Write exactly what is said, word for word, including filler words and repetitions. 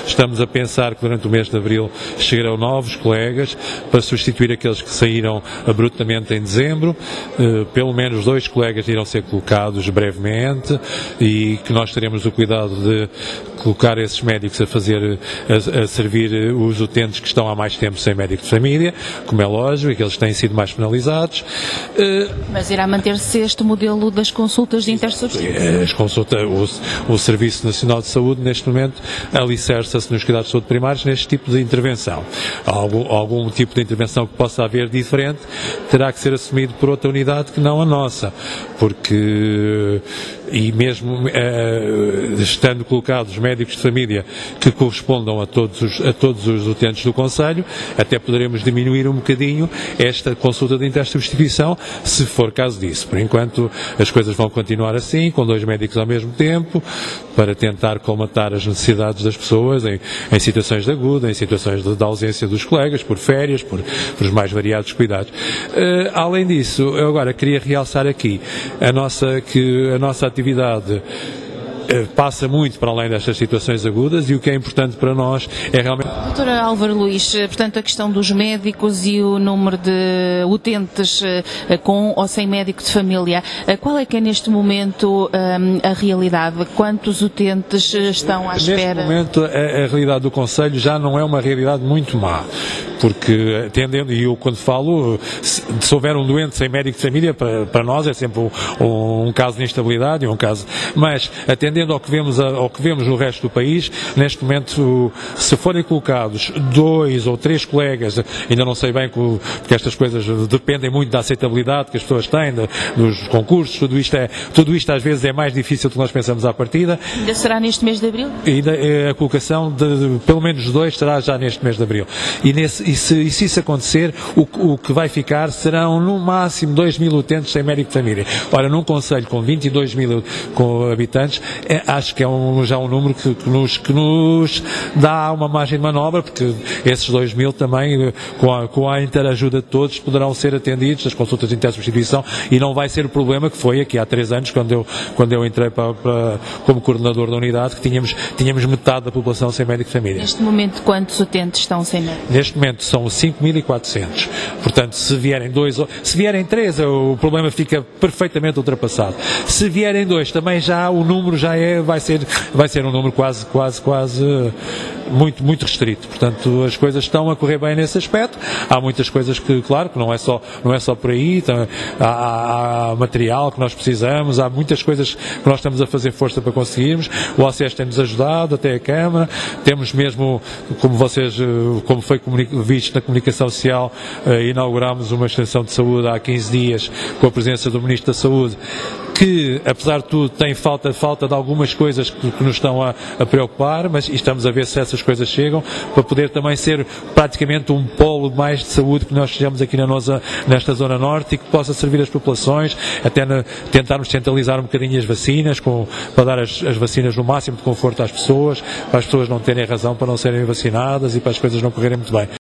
estamos a pensar que durante o mês de Abril chegarão novos colegas para substituir aqueles que saíram abruptamente em dezembro. Pelo menos dois colegas irão ser colocados brevemente e que nós teremos o cuidado de colocar esses médicos a fazer, a, a servir os utentes que estão há mais tempo sem médico de família, como é lógico, e que eles têm sido mais penalizados. Mas irá manter-se este modelo das consultas de intersubstituição? As consultas, o, o Serviço Nacional de Saúde, neste momento, alicerça-se nos cuidados de saúde primários neste tipo de intervenção. Algum, algum tipo de intervenção que possa haver diferente terá que ser assumido por outra unidade que não a nossa, porque, e mesmo uh, estando colocados médicos de família que correspondam a todos os, a todos os utentes do Conselho, até poderemos diminuir um bocadinho esta consulta de intersubstituição, se for caso disso. Por enquanto, as coisas vão continuar assim, com dois médicos ao mesmo tempo, para tentar colmatar as necessidades das pessoas em, em situações de aguda, em situações de, de ausência dos colegas, por férias, por, por os mais variados cuidados. Uh, além disso, eu agora queria realçar aqui a nossa, que a nossa atividade passa muito para além destas situações agudas e o que é importante para nós é realmente... Doutora Álvaro Luís, portanto a questão dos médicos e o número de utentes com ou sem médico de família, qual é que é neste momento a realidade? Quantos utentes estão à espera? Neste momento a, a realidade do Conselho já não é uma realidade muito má, porque atendendo, e eu quando falo, se, se houver um doente sem médico de família, para, para nós é sempre um, um, um caso de instabilidade, um caso, mas atendendo Atendendo ao que, vemos, ao que vemos no resto do país, neste momento, se forem colocados dois ou três colegas, ainda não sei bem, porque estas coisas dependem muito da aceitabilidade que as pessoas têm, de, dos concursos, tudo isto, é, tudo isto às vezes é mais difícil do que nós pensamos à partida. Ainda será neste mês de Abril? Ainda a colocação de, de pelo menos dois será já neste mês de Abril. E, nesse, e, se, e se isso acontecer, o, o que vai ficar serão no máximo dois mil utentes sem médico de família. Ora, num concelho com vinte e dois mil com habitantes, É, acho que é um, já um número que, que, nos, que nos dá uma margem de manobra, porque esses dois mil também, com a, com a interajuda de todos, poderão ser atendidos, as consultas de intersubstituição, e não vai ser o problema que foi aqui há três anos, quando eu, quando eu entrei para, para, como coordenador da unidade, que tínhamos, tínhamos metade da população sem médico de família. Neste momento, quantos utentes estão sem médico? Neste momento são cinco mil e quatrocentos. Portanto, se vierem dois, se vierem três, o problema fica perfeitamente ultrapassado. Se vierem dois, também já o número já é, vai ser, vai ser um número quase, quase, quase muito, muito restrito. Portanto, as coisas estão a correr bem nesse aspecto. Há muitas coisas que, claro, que não é só, não é só por aí. Então, há, há material que nós precisamos, há muitas coisas que nós estamos a fazer força para conseguirmos. O O C E S tem-nos ajudado, até a Câmara. Temos mesmo, como vocês, como foi visto na comunicação social, inauguramos uma extensão de saúde há quinze dias com a presença do Ministro da Saúde, que, apesar de tudo, tem falta, falta de algumas coisas que, que nos estão a, a preocupar, mas estamos a ver se essas coisas chegam, para poder também ser praticamente um polo mais de saúde que nós sejamos aqui na nossa, nesta Zona Norte e que possa servir as populações, até na, tentarmos centralizar um bocadinho as vacinas, com, para dar as, as vacinas no máximo de conforto às pessoas, para as pessoas não terem razão para não serem vacinadas e para as coisas não correrem muito bem.